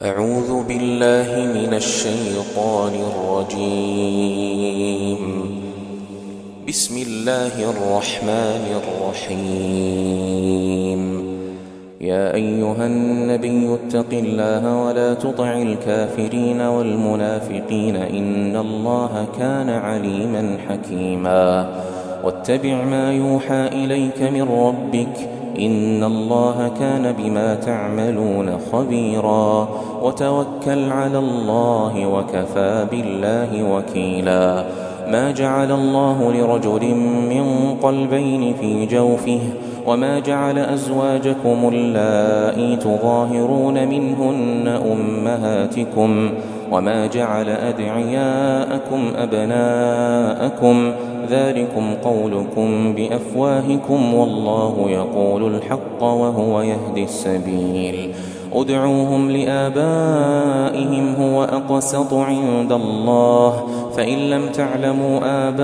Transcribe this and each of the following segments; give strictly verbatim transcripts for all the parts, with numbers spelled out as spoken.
أعوذ بالله من الشيطان الرجيم. بسم الله الرحمن الرحيم. يا أيها النبي اتق الله ولا تطع الكافرين والمنافقين إن الله كان عليما حكيما. واتبع ما يوحى إليك من ربك إن الله كان بما تعملون خبيرا. وتوكل على الله وكفى بالله وكيلا. ما جعل الله لرجل من قلبين في جوفه وما جعل أزواجكم اللائي تظاهرون منهن أمهاتكم وما جعل أدعياءكم أبناءكم ذلكم قولكم بأفواهكم والله يقول الحق وهو يهدي السبيل. ادعوهم لآبائهم هو أقسط عند الله فإن لم تعلموا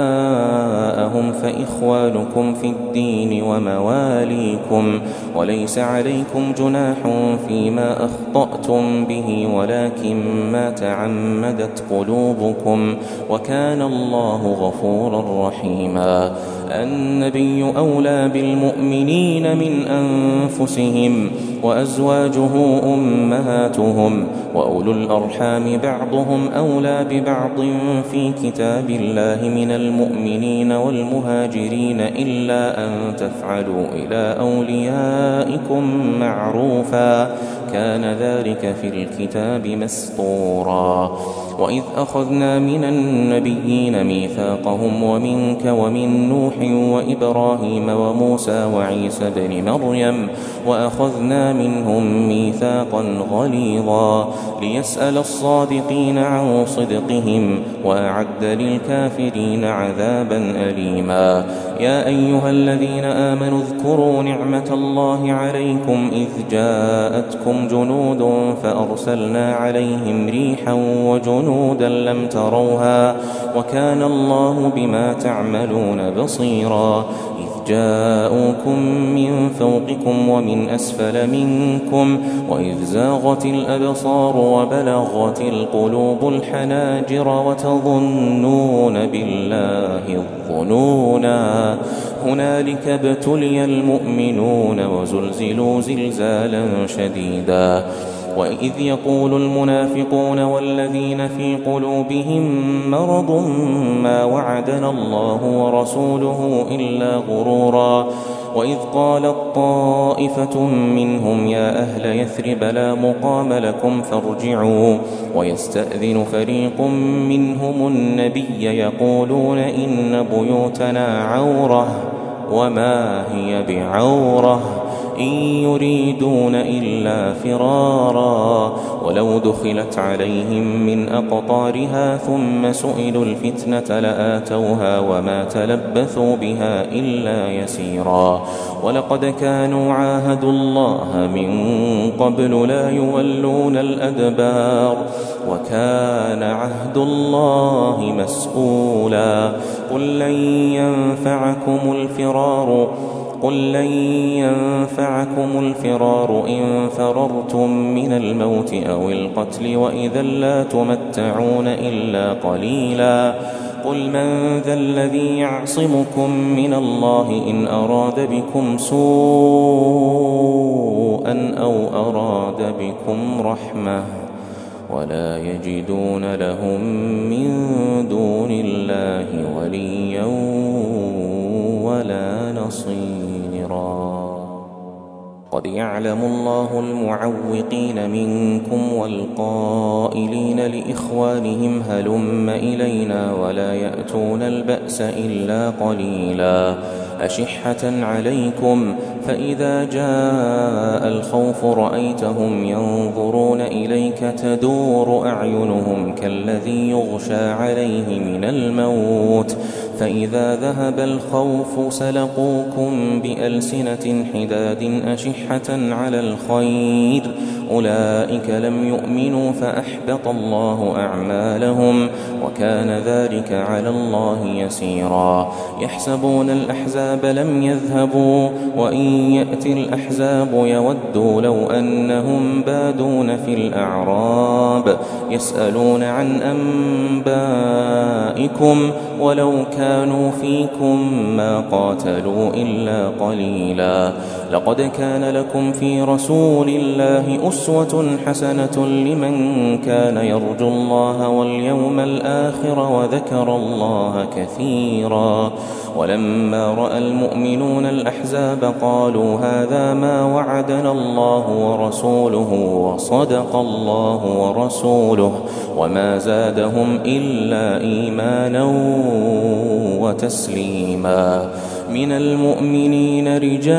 آباءهم فإخوانكم في الدين ومواليكم وليس عليكم جناح فيما أخطأتم به ولكن ما تعمدت قلوبكم وكان الله غفورا رحيما. النبي أولى بالمؤمنين من أنفسهم وأزواجه أمهاتهم وأولو الأرحام بعضهم أولى ببعض في كتاب الله من المؤمنين والمهاجرين إلا أن تفعلوا إلى أوليائكم معروفا كان ذلك في الكتاب مسطورا. وإذ أخذنا من النبيين ميثاقهم ومنك ومن نوح وإبراهيم وموسى وعيسى بن مريم وأخذنا منهم ميثاقا غليظا ليسأل الصادقين عن صدقهم وأعد للكافرين عذابا أليما. يا أيها الذين آمنوا اذكروا نعمة الله عليكم إذ جاءتكم جنود فأرسلنا عليهم ريحا وجنودا لم تروها وكان الله بما تعملون بصيرا. إذ جاءوكم من فوقكم ومن أسفل منكم وإذ زاغت الأبصار وبلغت القلوب الحناجر وتظنون بالله الظنونا هنالك ابتلي المؤمنون وزلزلوا زلزالا شديدا. وإذ يقول المنافقون والذين في قلوبهم مرض ما وعدنا الله ورسوله إلا غرورا. وإذ قالت طائفة منهم يا أهل يثرب لا مقام لكم فارجعوا ويستأذن فريق منهم النبي يقولون إن بيوتنا عورة وما هي بعورة إن يريدون إلا فرارا ولو دخلت عليهم من أقطارها ثم سئلوا الفتنة لآتوها وما تلبثوا بها إلا يسيرا. ولقد كانوا عاهدوا الله من قبل لا يولون الأدبار وكان عهد الله مسؤولا. قل لن ينفعكم الفرار قل لن ينفعكم الفرار إن فررتم من الموت أو القتل وإذا لا تمتعون إلا قليلا. قل من ذا الذي يعصمكم من الله إن أراد بكم سوءا أو أراد بكم رحمة ولا يجدون لهم من دون الله وليا ولا نصيرا. قد يعلم الله المعوقين منكم والقائلين لإخوانهم هلم إلينا ولا يأتون البأس إلا قليلا. أشحة عليكم فإذا جاء الخوف رأيتهم ينظرون إليك تدور أعينهم كالذي يغشى عليه من الموت فإذا ذهب الخوف سلقوكم بألسنة حداد أشحة على الخير أولئك لم يؤمنوا فأحبط الله أعمالهم وكان ذلك على الله يسيرا يحسبون الأحزاب لم يذهبوا وإن يأتي الأحزاب يودوا لو أنهم بادون في الأعراب يسألون عن أنبائكم ولو كانوا فيكم ما قاتلوا إلا قليلا لقد كان لكم في رسول الله أسوة حسنة لمن كان يرجو الله واليوم الآخر وذكر الله كثيرا ولما رأى المؤمنون الأحزاب قالوا هذا ما وعدنا الله ورسوله وصدق الله ورسوله وما زادهم إلا إيمانا وتسليما من المؤمنين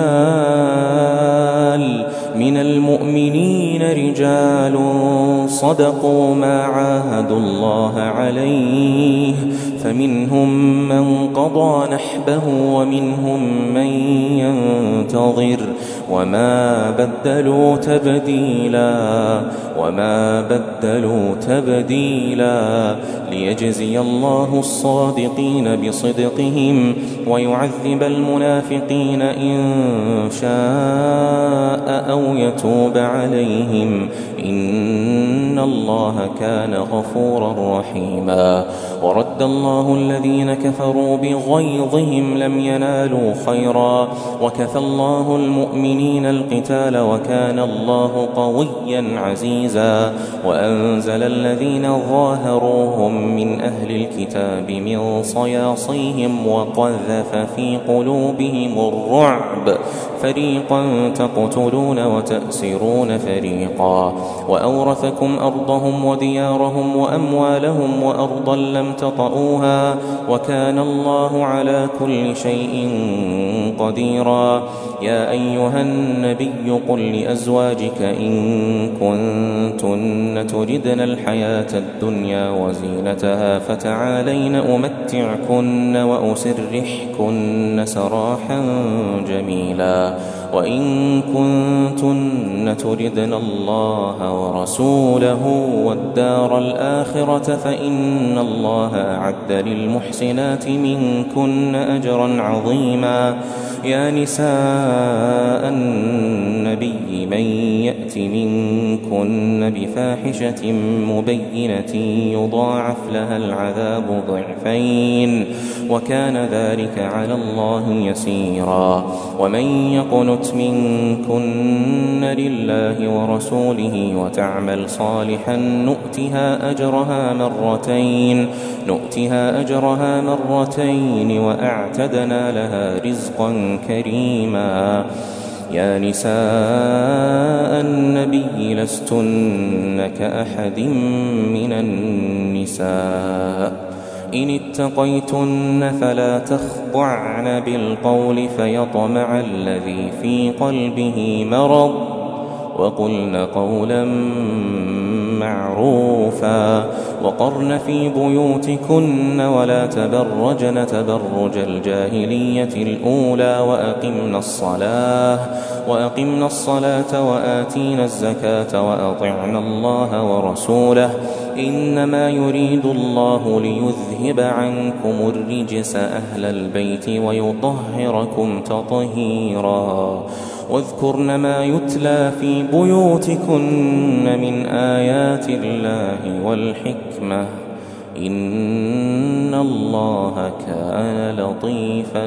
رجال من المؤمنين رجال صدقوا ما عاهدوا الله عليه فمنهم من قضى نحبه ومنهم من ينتظر وما بدلوا تبديلا وما بدلوا تبديلا ليجزي الله الصادقين بصدقهم ويعذب المنافقين إن شاء أو يتوب عليهم إن الله كان غفورا رحيما ورد الله الذين كفروا بغيظهم لم ينالوا خيرا وكفى الله المؤمنين القتال وكان الله قويا عزيزا وأنزل الذين ظاهروهم من أهل الكتاب من صياصيهم وقذف في قلوبهم الرعب فريقا تقتلون وتأسرون فريقا وأورثكم أرضهم وديارهم وأموالهم وأرضا لم تطئوها وكان الله على كل شيء قديرا يا أيها النبي قل لأزواجك إن كنتن تردن الحياة الدنيا وزينتها فتعالين أمتعكن وأسرحكن سراحا جميلا وإن كنتن تردن الله ورسوله والدار الآخرة فإن الله أعد للمحسنات منكن أجرا عظيما يا نساء النبي من يأت منكن بفاحشة مبينة يضاعف لها العذاب ضعفين وكان ذلك على الله يسيرا ومن يقنت منكن لله ورسوله وتعمل صالحا نؤتها أجرها مرتين نؤتها أجرها مرتين وأعتدنا لها رزقا كريما يا نساء النبي لستن كأحد من النساء إن اتقيتن فلا تخضعن بالقول فيطمع الذي في قلبه مرض وقلن قولا معروفا وقرن في بيوتكن ولا تبرجن تبرج الجاهلية الأولى وأقمنا الصلاة وأقمنا الصلاة وآتينا الزكاة وأطعنا الله ورسوله إنما يريد الله ليذهب عنكم الرجس أهل البيت ويطهركم تطهيرا واذكرن ما يتلى في بيوتكن من آيات الله والحكمة إن الله كان لطيفا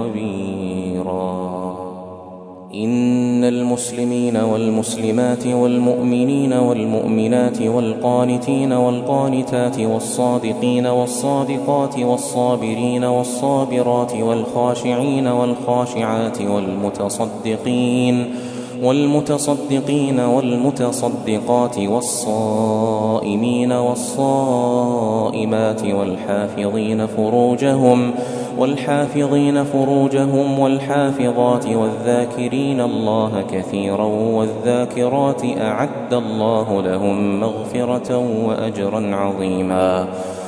خبيرا إن المسلمين والمسلمات والمؤمنين والمؤمنات والقانتين والقانتات والصادقين والصادقات والصابرين والصابرات والخاشعين والخاشعات والمتصدقين والمتصدقين والمتصدقات والصائمين والصائمات والحافظين فروجهم والحافظين فروجهم والحافظات والذاكرين الله كثيرا والذاكرات أعد الله لهم مغفرة وأجرا عظيما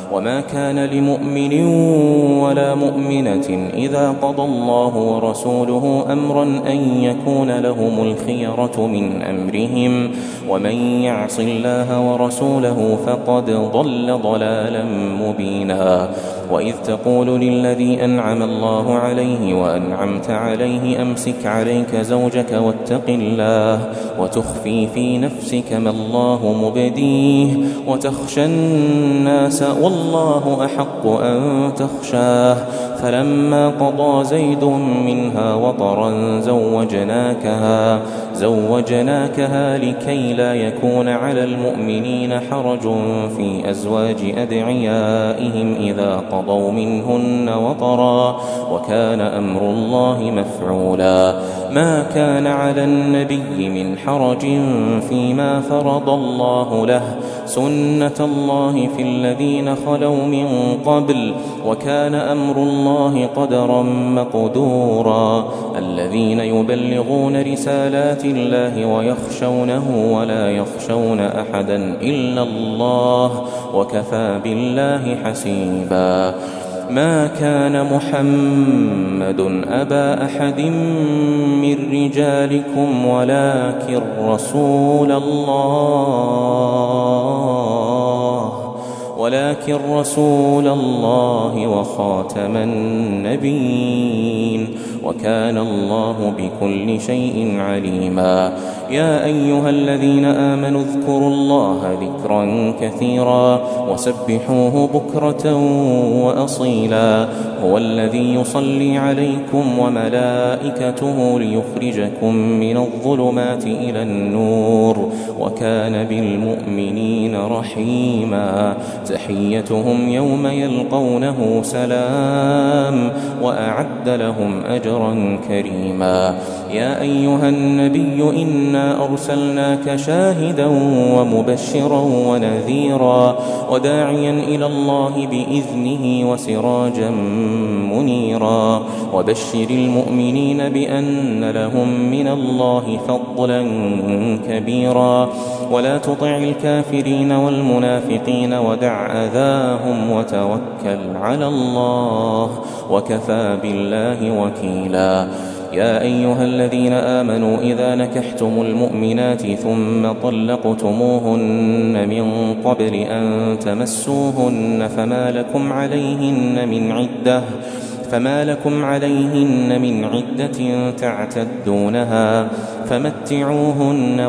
وما كان لمؤمن ولا مؤمنة إذا قضى الله ورسوله أمرا أن يكون لهم الخيرة من أمرهم ومن يعص الله ورسوله فقد ضل ضلالا مبينا وإذ تقول للذي أنعم الله عليه وأنعمت عليه أمسك عليك زوجك واتق الله وتخفي في نفسك ما الله مبديه وتخشى الناس والله أحق أن تخشاه فلما قضى زيد منها وطرا زوجناكها زوجناكها لكي لا يكون على المؤمنين حرج في أزواج أدعيائهم إذا قضوا منهن وطرا وكان أمر الله مفعولا ما كان على النبي من حرج فيما فرض الله له سنة الله في الذين خلوا من قبل وكان أمر الله قدرا مقدورا الذين يبلغون رسالات الله ويخشونه ولا يخشون أحدا إلا الله وكفى بالله حسيبا ما كان محمد أبا أحد من رجالكم ولكن رسول الله ولكن رسول الله وخاتم النبيين وكان الله بكل شيء عليما يا أيها الذين آمنوا اذكروا الله ذكرا كثيرا وسبحوه بكرة وأصيلا هو الذي يصلي عليكم وملائكته ليخرجكم من الظلمات إلى النور وكان بالمؤمنين رحيما تحيتهم يوم يلقونه سلام وأعد لهم أجرا كريما يا أيها النبي إنا أرسلناك شاهدا ومبشرا ونذيرا وداعيا إلى الله بإذنه وسراجا منيرا وبشر المؤمنين بأن لهم من الله فضلا كبيرا ولا تطع الكافرين والمنافقين ودع أذاهم وتوكل على الله وكفى بالله وكيلا يا أيها الذين آمنوا إذا نكحتم المؤمنات ثم طلقتموهن من قبل أن تمسوهن فما لكم عليهن من عدة فما لكم عليهن من عدة تعتدونها فمتعوهن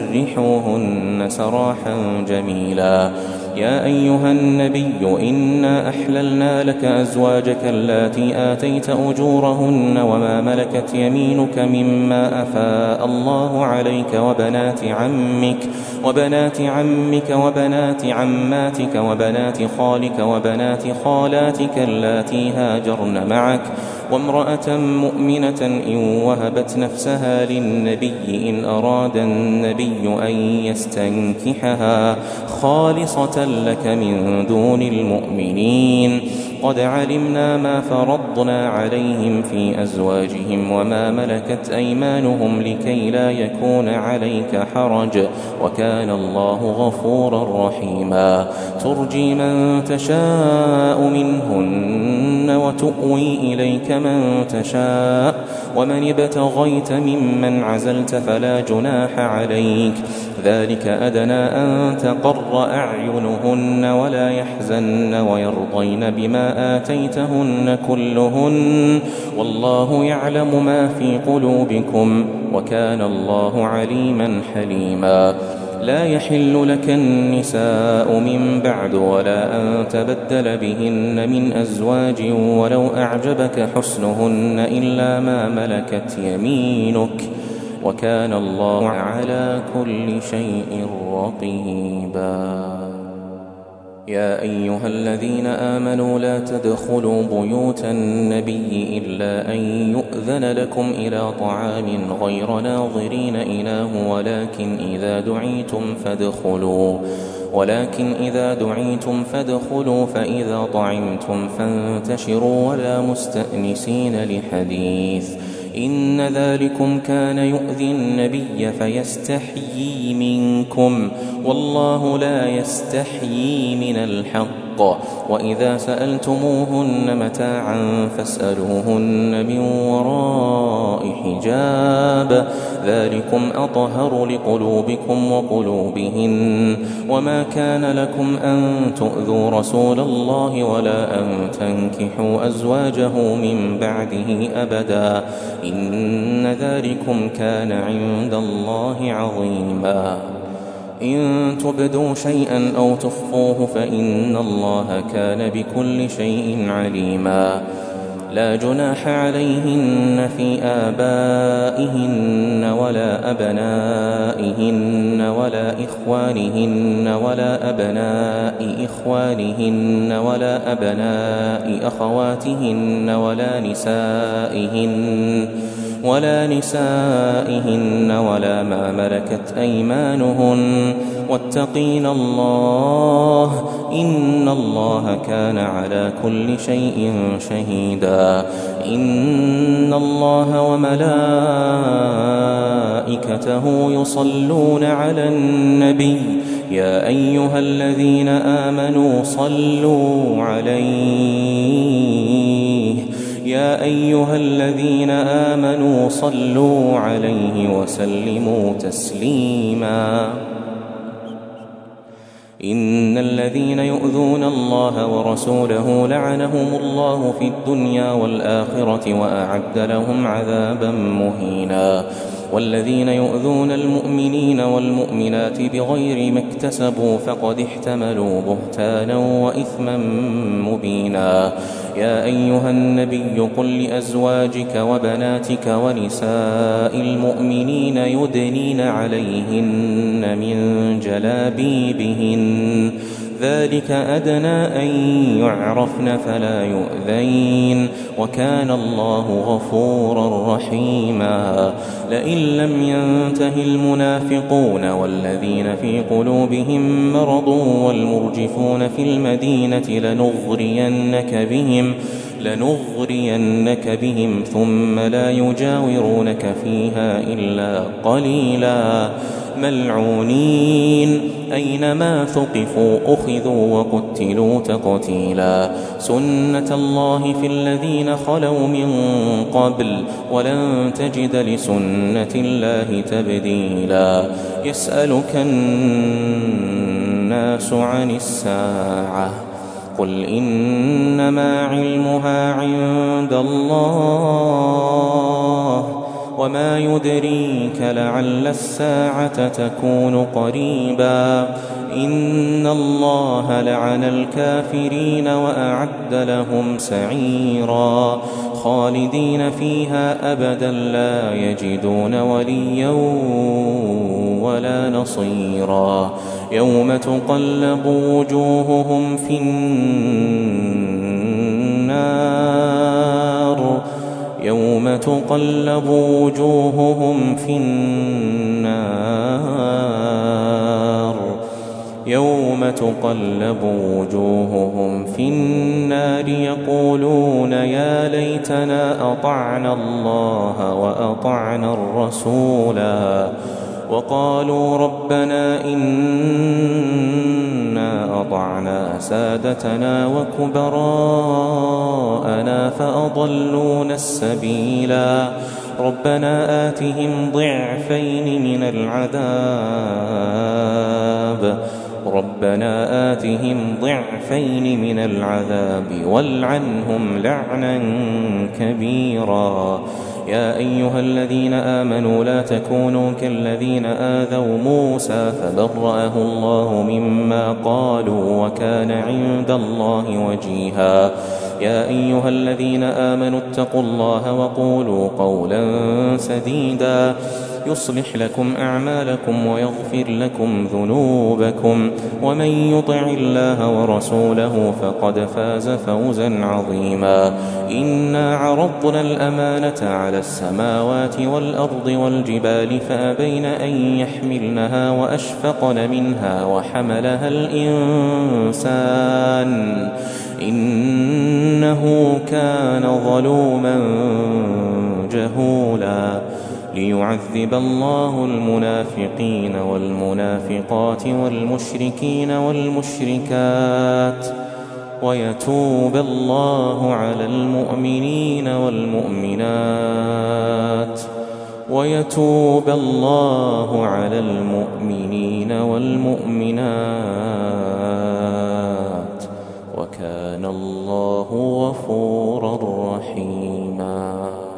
وسرحوهن سراحا جميلا يا أيها النبي إنا أحللنا لك أزواجك اللاتي آتيت أجورهن وما ملكت يمينك مما أفاء الله عليك وبنات عمك وبنات عمك وبنات عماتك وبنات خالك وبنات خالاتك اللاتي هاجرن معك وامرأة مؤمنة إن وهبت نفسها للنبي إن أراد النبي أن يستنكحها خالصة لك من دون المؤمنين قد علمنا ما فرضنا عليهم في أزواجهم وما ملكت أيمانهم لكي لا يكون عليك حرج وكان الله غفورا رحيما ترجي من تشاء منهن وتؤوي إليك من تشاء ومن ابتغيت ممن عزلت فلا جناح عليك ذلك أدنى أن تقر أعينهن ولا يحزن ويرضين بما آتيتهن كلهن والله يعلم ما في قلوبكم وكان الله عليما حليما لا يحل لك النساء من بعد ولا أن تبدل بهن من أزواج ولو أعجبك حسنهن إلا ما ملكت يمينك وكان الله على كل شيء رقيبا يا أيها الذين آمنوا لا تدخلوا بيوت النبي إلا أن يؤذن لكم إلى طعام غير ناظرين إناه ولكن إذا دعيتم فادخلوا ولكن إذا دعيتم فادخلوا فإذا طعمتم فانتشروا ولا مستأنسين لحديث إن ذلكم كان يؤذي النبي فيستحيي منكم والله لا يستحيي من الحق وإذا سألتموهن متاعا فاسألوهن من وراء حجاب ذلكم أطهر لقلوبكم وقلوبهن وما كان لكم أن تؤذوا رسول الله ولا أن تنكحوا أزواجه من بعده أبدا إن ذلكم كان عند الله عظيما إن تبدوا شيئا أو تخفوه فإن الله كان بكل شيء عليما لا جناح عليهن في آبائهن ولا أبنائهن ولا إخوانهن ولا أبناء إخوانهن ولا أبناء أخواتهن ولا نسائهن ولا نسائهن ولا ما ملكت أيمانهن واتقين الله إن الله كان على كل شيء شهيدا إن الله وملائكته يصلون على النبي يا أيها الذين آمنوا صلوا عليه يا أيها الذين آمنوا صلوا عليه وسلموا تسليما إن الذين يؤذون الله ورسوله لعنهم الله في الدنيا والآخرة وأعد لهم عذابا مهينا والذين يؤذون المؤمنين والمؤمنات بغير ما اكتسبوا فقد احتملوا بهتانا وإثما مبينا يا أيها النبي قل لأزواجك وبناتك ونساء المؤمنين يدنين عليهن من جلابيبهن ذلك أدنى أن يعرفن فلا يؤذين وكان الله غفورا رحيما لئن لم ينته المنافقون والذين في قلوبهم مرض والمرجفون في المدينة لنغرينك بهم لنغرينك بهم ثم لا يجاورونك فيها إلا قليلا ملعونين أينما ثقفوا أخذوا وقتلوا تقتيلا سنة الله في الذين خلوا من قبل ولن تجد لسنة الله تبديلا يسألك الناس عن الساعة قل إنما علمها عند الله وما يدريك لعل الساعة تكون قريبا إن الله لعن الكافرين وأعد لهم سعيرا خالدين فيها أبدا لا يجدون وليا ولا نصيرا يوم تقلب وجوههم في النار يوم تقلب وجوههم في النار يوم تقلب وجوههم في النار يقولون يا ليتنا أطعنا الله وأطعنا الرسولا وقالوا ربنا إنا أطعنا سادتنا وكبراءنا فأضلونا السبيلا ربنا آتهم ضعفين من العذاب ربنا آتهم ضعفين من العذاب والعنهم لعنا كبيرا يا أيها الذين آمنوا لا تكونوا كالذين آذوا موسى فبرأه الله مما قالوا وكان عند الله وجيها يا أيها الذين آمنوا اتقوا الله وقولوا قولا سديدا يصلح لكم أعمالكم ويغفر لكم ذنوبكم ومن يطع الله ورسوله فقد فاز فوزا عظيما إنا عرضنا الأمانة على السماوات والأرض والجبال فأبين أن يحملنها وأشفقن منها وحملها الإنسان إنه كان ظلوما جهولا ليعذب الله المنافقين والمنافقات والمشركين والمشركات ويتوب الله على المؤمنين والمؤمنات ويتوب الله على المؤمنين والمؤمنات وكان الله غفورا رحيما.